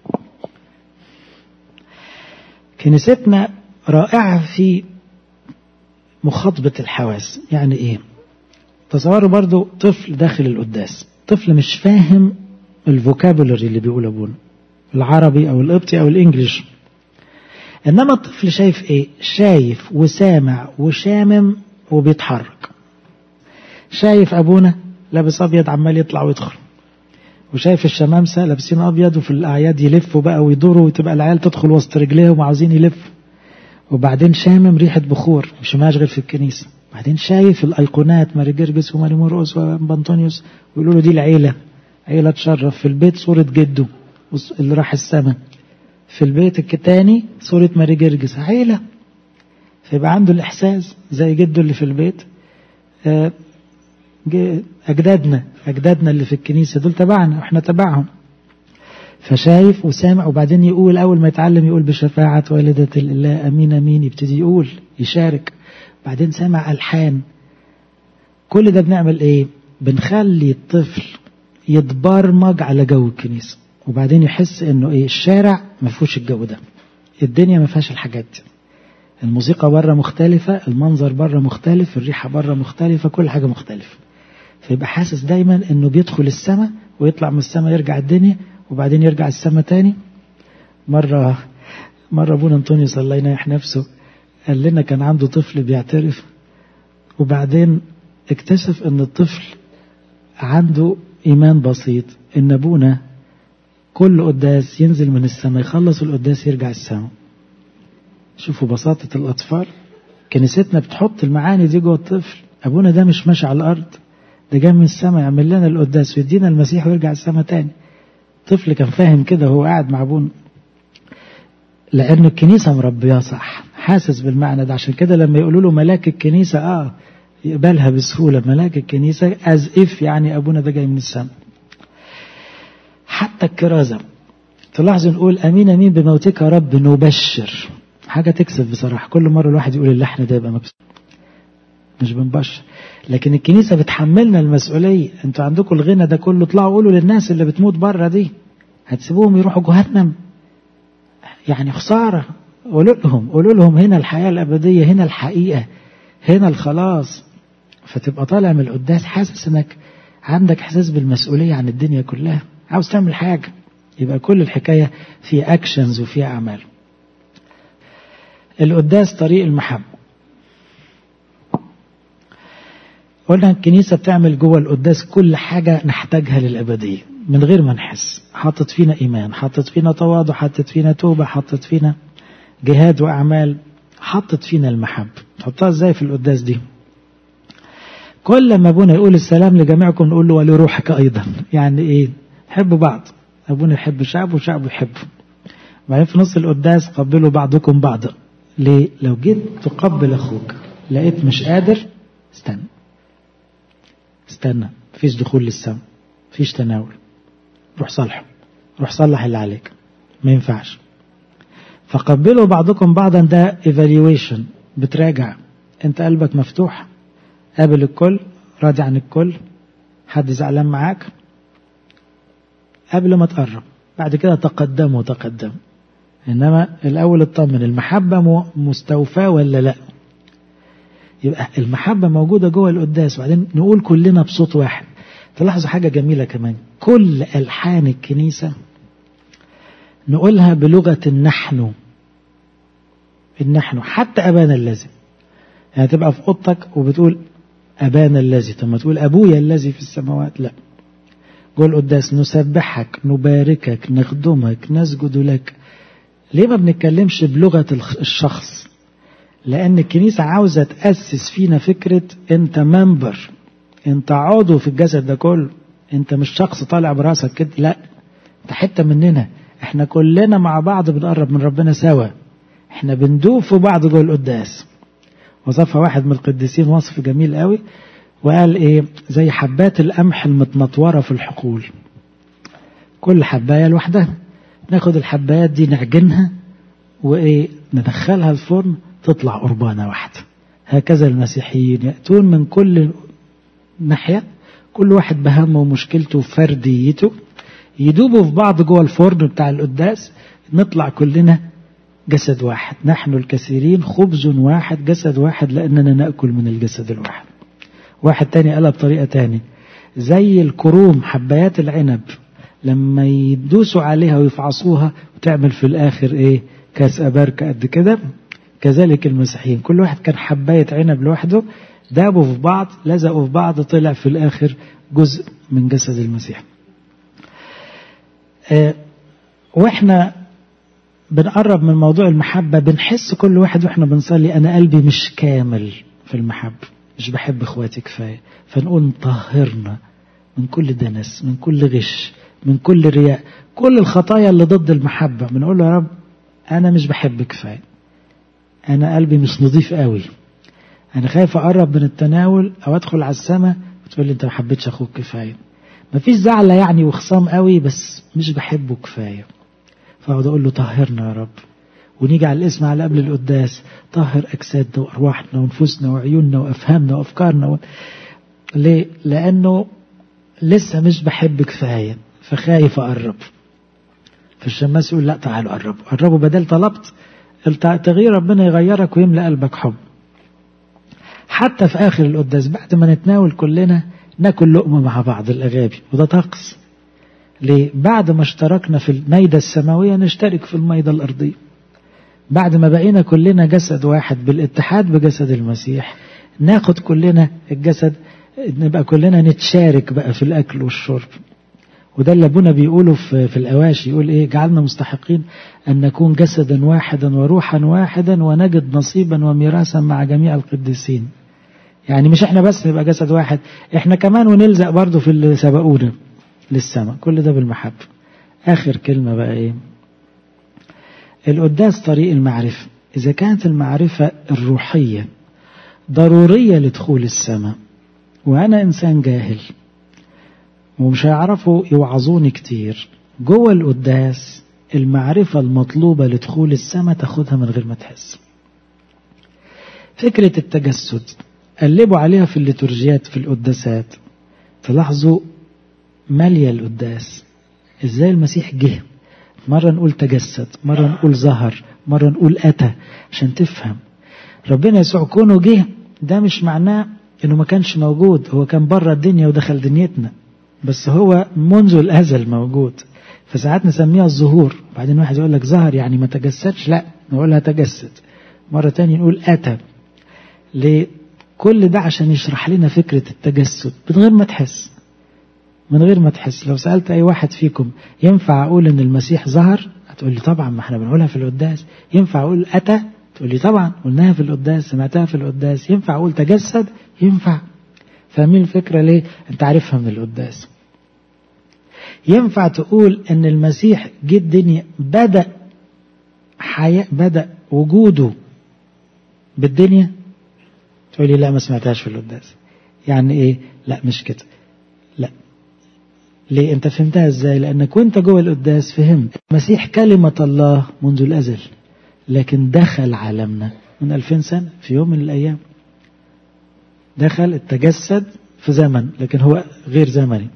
كنيستنا رائعة في مخاطبة الحواس. يعني ايه؟ تصوروا برضو طفل داخل القداس، طفل مش فاهم الفوكابولري اللي بيقول ابونا، العربي او القبطي او الانجليش، انما الطفل شايف ايه؟ شايف وسامع وشامم وبيتحرك. شايف ابونا لابس ابيض عمال يطلع ويدخل، وشايف الشمامسة لابسين أبيض وفي الأعياد يلفوا بقى ويدوروا، وتبقى العيال تدخل وسط رجليهم وعاوزين يلفوا. وبعدين شامم ريحة بخور مش ماشغل في الكنيسة. بعدين شايف الأيقونات ماري جرجس وماري مرقس وبنطونيوس، ويقولوا له دي العيلة، عيلة تشرف. في البيت صورة جده اللي راح السماء، في البيت التاني صورة ماري جرجس، عيلة. فيبقى عنده الإحساس زي جده اللي في البيت. أجدادنا اللي في الكنيسة دول تبعنا وإحنا تبعهم. فشايف وسامع، وبعدين يقول أول ما يتعلم يقول بشفاعة والدة الإله أمين أمين، يبتدي يقول يشارك. بعدين سامع ألحان. كل ده بنعمل إيه؟ بنخلي الطفل يتبرمج على جو الكنيسة، وبعدين يحس إنه إيه؟ الشارع ما فيهوش الجو ده، الدنيا ما فيهاش الحاجات دي، الموسيقى بره مختلفة، المنظر بره مختلف، الريحة بره مختلفة، كل حاجة مختلفة. فيبقى حاسس دايما انه بيدخل السماء ويطلع من السماء يرجع الدنيا وبعدين يرجع السماء تاني. مرة ابونا انطونيوس الله ينيح نفسه قال لنا كان عنده طفل بيعترف، وبعدين اكتشف ان الطفل عنده ايمان بسيط، ان ابونا كل قداس ينزل من السماء يخلص القداس يرجع السماء. شوفوا بساطة الأطفال. كنيستنا بتحط المعاني دي جوه الطفل. أبونا ده مش ماشي على الأرض، ده جاي من السماء يعمل لنا القداس ويدينا المسيح ويرجع السماء تاني. الطفل كان فاهم كده وهو قاعد مع أبونا، لأن الكنيسة مربياه صح، حاسس بالمعنى ده. عشان كده لما يقولوا له ملاك الكنيسة يقبلها بسهولة. ملاك الكنيسة as if يعني أبونا ده جاي من السماء. حتى الكرازة تلاحظوا نقول أمين أمين بموتك يا رب نبشر. حاجة تكسب بصراحة، كل مرة الواحد يقول اللحن ده يبقى مكسب، مش بنبشر. لكن الكنيسة بتحملنا المسؤولية. انتوا عندكم الغنى ده كله، طلعوا قولوا للناس اللي بتموت بره دي هتسيبوهم يروحوا جهنم؟ يعني خسارة. قولوا لهم هنا الحياة الأبدية، هنا الحقيقة، هنا الخلاص. فتبقى طالع من القداس حاسس انك عندك احساس بالمسؤولية عن الدنيا كلها، عاوز تعمل حاجة. يبقى كل الحكاية في اكشنز وفي اعمال. القداس طريق المحبة. قلنا الكنيسة بتعمل جوه القداس كل حاجة نحتاجها للأبدية من غير ما نحس. حطت فينا إيمان، حطت فينا تواضع، حطت فينا توبة، حطت فينا جهاد وأعمال، حطت فينا المحبة. تحطها ازاي في القداس دي؟ كل ما ابونا يقول السلام لجميعكم نقول له ولروحك ايضا. يعني ايه؟ حبوا بعض، ابونا يحب شعبه وشعبه يحبه. بعدين في نص القداس قبلوا بعضكم بعضا. ليه؟ لو جيت تقبل اخوك لقيت مش قادر، استنى، مفيش دخول للسما، مفيش تناول، روح صالحه، روح صلح اللي عليك، ما ينفعش. فقبلوا بعضكم بعضا، ده evaluation، بتراجع انت قلبك مفتوح، قابل الكل، راضي عن الكل، حد زعلان معاك، قبل ما تقرب. بعد كده تقدم. انما الاول اطمن المحبة مستوفاة ولا لا. يبقى المحبة موجودة جوه القداس. وبعدين نقول كلنا بصوت واحد. تلاحظوا حاجة جميلة كمان، كل ألحان الكنيسة نقولها بلغة النحن. حتى أبانا الذي، يعني تبقى في أوضتك وبتقول أبانا الذي، طب ما تقول أبويا الذي في السماوات. لا، جوه القداس نسبحك، نباركك، نخدمك، نسجد لك. ليه ما بنتكلمش بلغة الشخص؟ لأن الكنيسة عاوزة تأسس فينا فكرة أنت ممبر، أنت عضو في الجسد ده كله، أنت مش شخص طالع براسك كده، لا، أنت حتة مننا، احنا كلنا مع بعض بنقرب من ربنا سوا، احنا بندوب في بعض جوه القداس. وصفها واحد من القديسين وصف جميل قوي، وقال ايه؟ زي حبات القمح المتنطورة في الحقول، كل حباية لوحدها، ناخد الحبايات دي نعجنها وايه، ندخلها الفرن تطلع قربانة واحدة. هكذا المسيحيين يأتون من كل ناحية، كل واحد بهمه ومشكلته وفرديته، يدوبوا في بعض جوه الفرن بتاع القداس، نطلع كلنا جسد واحد. نحن الكثيرين خبز واحد جسد واحد لأننا نأكل من الجسد الواحد. واحد تاني قالها بطريقة تاني، زي الكروم حبايات العنب لما يدوسوا عليها ويفعصوها وتعمل في الآخر ايه؟ كاس أباركة قد كده. كذلك المسيحيين كل واحد كان حباية عنب لوحده، دابوا في بعض، لزقوا في بعض، طلع في الآخر جزء من جسد المسيح. واحنا بنقرب من موضوع المحبة بنحس كل واحد واحنا بنصلي أنا قلبي مش كامل في المحبة، مش بحب اخواتي كفاية، فنقول طهرنا من كل دنس، من كل غش، من كل رياء، كل الخطايا اللي ضد المحبة. بنقول له يا رب أنا مش بحب كفاية، أنا قلبي مش نظيف قوي، أنا خايف أقرب من التناول أو أدخل على السماء وتقول لي أنت ما حبيتش أخوك كفاية. مفيش زعلة يعني وخصام قوي، بس مش بحبه كفاية. فأقعد أقول له طهرنا يا رب. ونيجي على الاسم على قبل القداس، طهر أجسادنا وأرواحنا ونفوسنا وعيوننا وأفهامنا وأفكارنا ليه؟ لأنه لسه مش بحب كفاية، فخايف أقرب. فالشماس يقول لا، تعالوا قربوا بدل طلبت التغيير، ربنا يغيرك ويملأ قلبك حب. حتى في آخر القداس بعد ما نتناول كلنا ناكل لقمة مع بعض الأغابي، وده طقس. ليه؟ بعد ما اشتركنا في الميدة السماوية نشترك في الميدة الأرضية. بعد ما بقينا كلنا جسد واحد بالاتحاد بجسد المسيح، ناخد كلنا الجسد، نبقى كلنا نتشارك بقى في الأكل والشرب. وده اللي ابونا بيقوله في الأواشي، يقول ايه؟ جعلنا مستحقين أن نكون جسدا واحدا وروحا واحدا ونجد نصيبا وميراثا مع جميع القديسين. يعني مش احنا بس نبقى جسد واحد، احنا كمان ونلزق برضو في اللي سبقونا للسماء. كل ده بالمحبة. آخر كلمة بقى ايه؟ القداس طريق المعرفة. إذا كانت المعرفة الروحية ضرورية لدخول السماء، وأنا إنسان جاهل ومش هيعرفوا يوعظوني كتير، جوه القداس المعرفة المطلوبة لدخول السماء تاخدها من غير ما تحس. فكرة التجسد قلبوا عليها في الليتورجيات في القداسات، تلاحظوا مالية القداس ازاي المسيح جه. مرة نقول تجسد، مرة نقول ظهر، مرة نقول أتى، عشان تفهم ربنا يسوع كونه جه ده مش معناه انه ما كانش موجود، هو كان بره الدنيا ودخل دنيتنا، بس هو منذ الأزل موجود. فساعات نسميها الظهور، بعدين واحد يقول لك ظهر يعني ما تجسدش، لا نقولها تجسد. مرة تانية نقول أتى. ليه؟ كل ده عشان يشرح لنا فكرة التجسد من غير ما تحس، من غير ما تحس. لو سألت أي واحد فيكم ينفع أقول إن المسيح ظهر؟ هتقول لي طبعا، ما احنا بنقولها في القداس. ينفع أقول أتى؟ تقول لي طبعا قلناها في القداس، سمعتها في القداس. ينفع أقول تجسد؟ ينفع. فاهمين الفكرة ليه؟ أنت عارفها من القداس. ينفع تقول أن المسيح جه الدنيا بدأ حياة، بدأ وجوده بالدنيا؟ تقول لي لا ما سمعتهاش في القداس. يعني إيه؟ لا مش كده. لا. ليه؟ أنت فهمتها إزاي؟ لأنك وأنت جوه القداس فهمت المسيح كلمة الله منذ الأزل، لكن دخل عالمنا من 2000 سنة في يوم من الأيام. دخل التجسد في زمن، لكن هو غير زمني.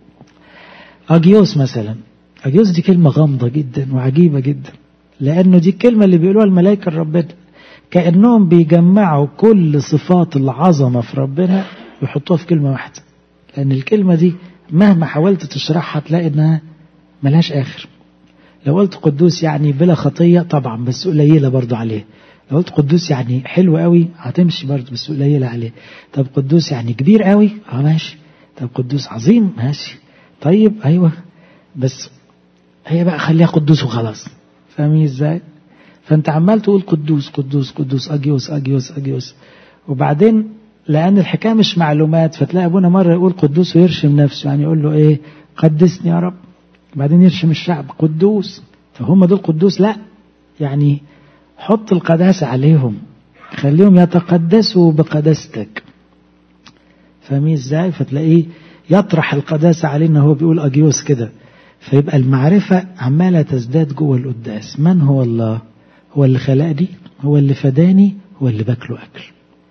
أجيوس مثلا، أجيوس دي كلمة غامضة جدا وعجيبة جدا، لأنه دي الكلمة اللي بيقولوها الملائكة ربنا، كأنهم بيجمعوا كل صفات العظمة في ربنا ويحطوها في كلمة واحدة. لأن الكلمة دي مهما حاولت تشرحها تلاقي إنها ملهاش آخر. لو قلت قدوس يعني بلا خطية طبعا، بس قليلة برضو عليه. لو قلت قدوس يعني حلو قوي هتمشي برضو، بس قليلة عليه. طب قدوس يعني كبير قوي، ماشي. طب قدوس عظيم، ماشي. طيب أيوة، بس هي بقى خليها قدوس وخلاص. فاهمين ازاي؟ فانت عمال تقول قدوس قدوس قدوس، أجيوس أجيوس أجيوس، وبعدين لأن الحكاية مش معلومات، فتلاقي أبونا مرة يقول قدوس ويرشم نفسه، يعني يقول له إيه؟ قدسني يا رب. بعدين يرشم الشعب قدوس. فهم دول قدوس؟ لا، يعني حط القداسة عليهم، خليهم يتقدسوا بقداستك. فاهمين ازاي؟ فتلاقيه يطرح القداسة علينا، هو بيقول أجيوس كده. فيبقى المعرفة عمالة تزداد جوه القداس. من هو الله؟ هو اللي خلقني، هو اللي فداني، هو اللي باكله أكل.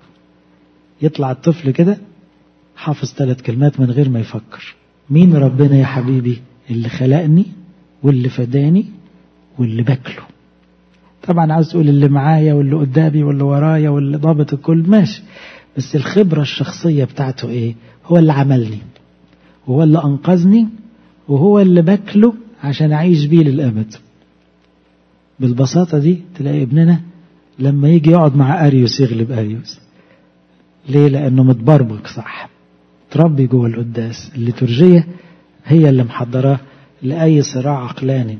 يطلع الطفل كده حافظ 3 كلمات من غير ما يفكر. مين ربنا يا حبيبي؟ اللي خلقني واللي فداني واللي باكله. طبعا عاوز تقول اللي معايا واللي قدامي واللي ورايا واللي ضابط الكل، ماشي، بس الخبرة الشخصية بتاعته ايه؟ هو اللي عملني، وهو اللي أنقذني، وهو اللي باكله عشان أعيش بيه للأبد. بالبساطة دي تلاقي ابننا لما يجي يقعد مع أريوس يغلب أريوس. ليه؟ لأنه متبرمج صح، تربي جوه القداس. الليتورجية هي اللي محضراه لأي صراع عقلاني.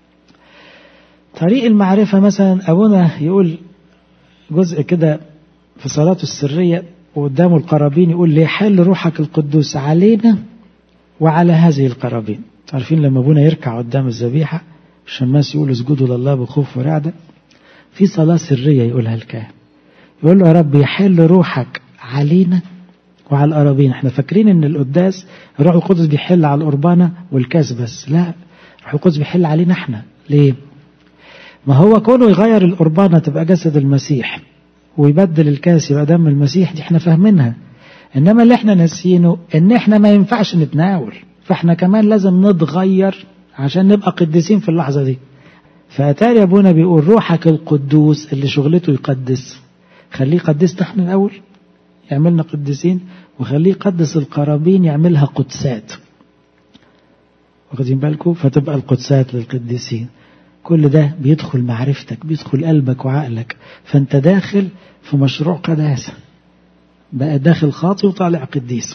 طريق المعرفة مثلا، أبونا يقول جزء كده في صلاته السرية وقدامه القرابين، يقول ليحل روحك القدوس علينا وعلى هذه القرابين. عارفين لما أبونا يركع قدام الذبيحة الشماس يقول اسجدوا لله بخوف ورعدة، في صلاة سرية يقولها الكاهن، يقول له يا رب يحل روحك علينا وعلى القرابين. احنا فاكرين ان القداس الروح القدس بيحل على القربانة والكاس بس، لا، الروح القدس بيحل علينا احنا. ليه؟ ما هو كونه يغير القربانة تبقى جسد المسيح ويبدل الكاس يبقى دم المسيح، دي احنا فاهمينها. انما اللي احنا ناسينه ان احنا ما ينفعش نتناول، فاحنا كمان لازم نتغير عشان نبقى قديسين في اللحظة دي. فأتاري أبونا بيقول روحك القدوس اللي شغلته يقدس، خليه قدسنا احنا الأول يعملنا قديسين، وخليه يقدس القرابين يعملها قدسات. واخدين بالكم؟ فتبقى القدسات للقديسين. كل ده بيدخل معرفتك، بيدخل قلبك وعقلك، فانت داخل في مشروع قداسة، بقى داخل خاطئ وطالع قديس.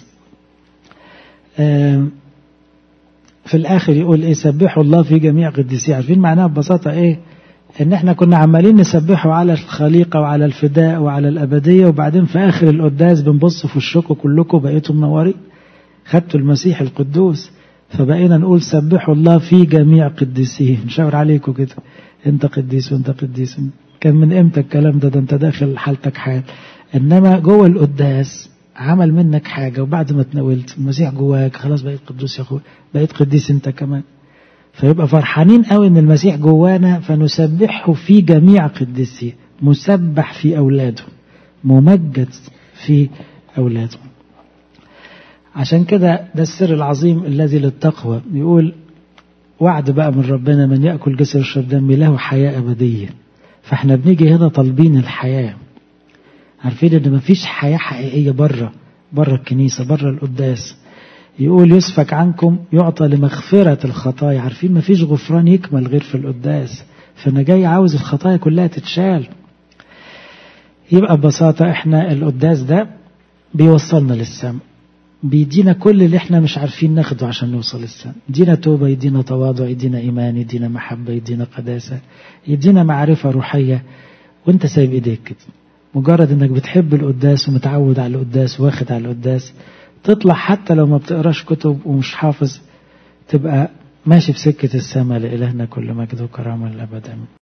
في الآخر يقول إيه؟ سبحوا الله في جميع قديسيه. عارفين معناها ببساطة إيه؟ إن إحنا كنا عمالين نسبحوا على الخليقة وعلى الفداء وعلى الأبدية، وبعدين في آخر القداس بنبص في وشكم كلكم بقيتوا منورين، خدتوا المسيح القدوس، فبقينا نقول سبحوا الله في جميع قديسيه. نشاور عليكم كده، أنت قديس وأنت قديس. كان من إمتى الكلام ده؟ أنت داخل حالتك حال. إنما جوه القداس عمل منك حاجة، وبعد ما تناولت المسيح جواك خلاص بقيت قدوس يا أخوي، بقيت قديس أنت كمان. فيبقى فرحانين قوي إن المسيح جوانا، فنسبحه في جميع قديسيه، مسبح في أولاده، ممجد في أولاده. عشان كده ده السر العظيم الذي للتقوى. يقول وعد بقى من ربنا من يأكل جسد ويشرب دمي له حياة أبدية. فاحنا بنيجي هنا طالبين الحياة، عارفين ان مفيش حياة حقيقية بره الكنيسة، بره القداس. يقول يسفك عنكم يعطى لمغفرة الخطايا. عارفين مفيش غفران يكمل غير في القداس، فانا جاي عاوز الخطايا كلها تتشال. يبقى ببساطة احنا القداس ده بيوصلنا للسماء، بيدينا كل اللي احنا مش عارفين ناخده عشان نوصل للسماء. يدينا توبة، يدينا تواضع، يدينا إيمان، يدينا محبة، يدينا قداسة، يدينا معرفة روحية، وانت سايب ايديك كده، مجرد انك بتحب القداس ومتعود على القداس واخد على القداس، تطلع حتى لو ما بتقراش كتب ومش حافظ، تبقى ماشي في سكة السماء. لإلهنا كل مجد وكرامة للأبد.